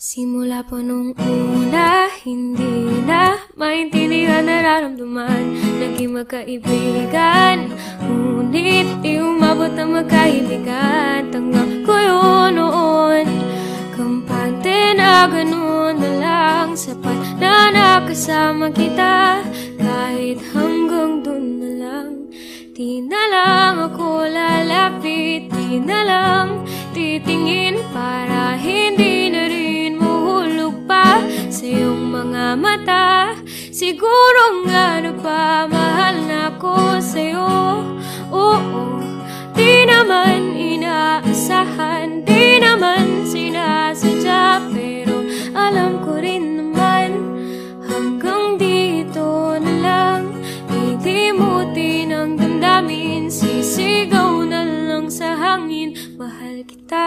Simula po nung una, hindi na maintindihan nararamdaman. Naging magkaibigan, ngunit di umabot na magkaibigan. Tanggap ko yun noon, kampante na ganun na lang. Sapat na nakasama kita, kahit hanggang dun na lang. Di na lang ako lalapit, di na lang titingin para hindi na rin mahulog pa sa iyong mga mata. Siguro nga napamahal na ako sa'yo. Oo, di naman inaasahan, di naman sinasadya, pero alam ko rin naman hanggang dito na lang. Lilimutin ang damdamin, sisigaw na lang sa hangin, mahal kita,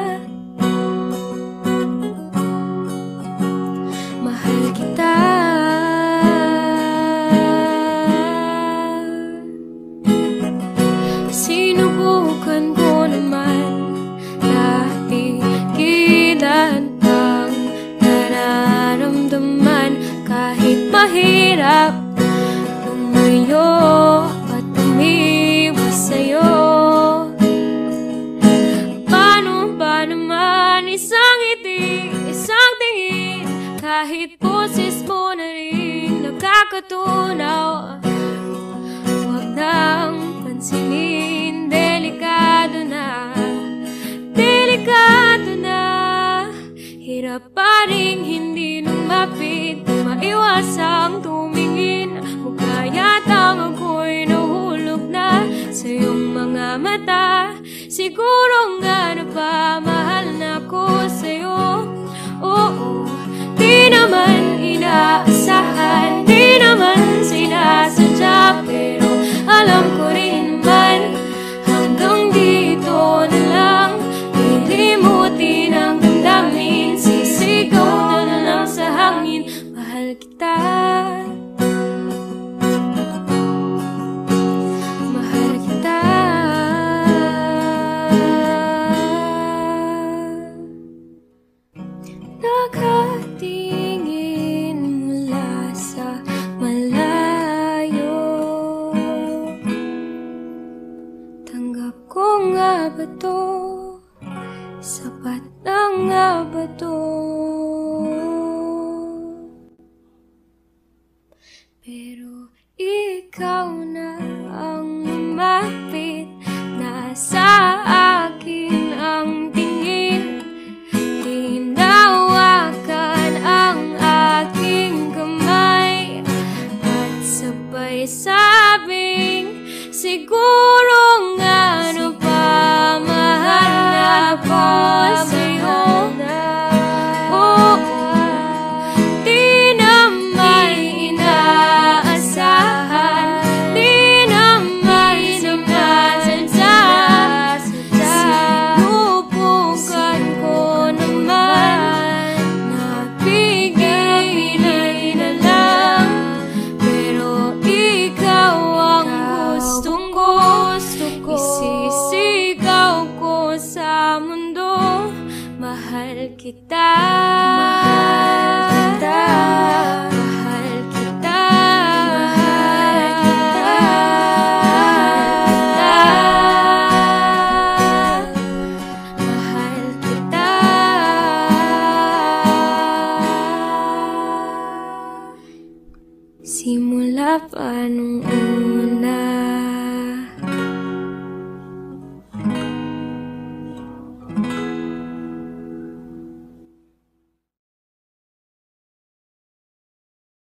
mahal kita. Sinubukan ko naman dati kilan ang nararamdaman, kahit mahirap lumayo at umiwas sa'yo. Paano ba naman isang ngiti, isang tingin, kahit boses mo na rin nakakatunaw? Huwag nang pansinin, delikado na, delikado na. Hirap pa rin hindi lumapit, maiwasang tumingin. Mukha yatang ako'y nahulog na sa iyong mga mata. Siguro nga napamahal na ako sa'yo. Oo, di naman inaasahan, di naman sinasadya, pero alam ko rin naman hanggang dito na lang. Lilimutin ang damdamin, sisigaw na lang sa hangin, mahal kita, mahal kita. Nakatingin mula sa malayo, tanggap ko nga ba to? Sapat na nga ba to? Pero ikaw na ang lumapit, nasa akin ang tingin, hinawakan ang aking kamay, at sabay sabing siguro nga napamahal na ako sa'yo. Oo, di naman inaasahan, di naman sinasadya. Sinubukan ko naman, nabigay na lang, pero ikaw ang gustong ko. Isisigaw ko sa mundo, mahal kita, mahal kita, mahal kita, mahal kita, mahal kita. Simula pa nung una,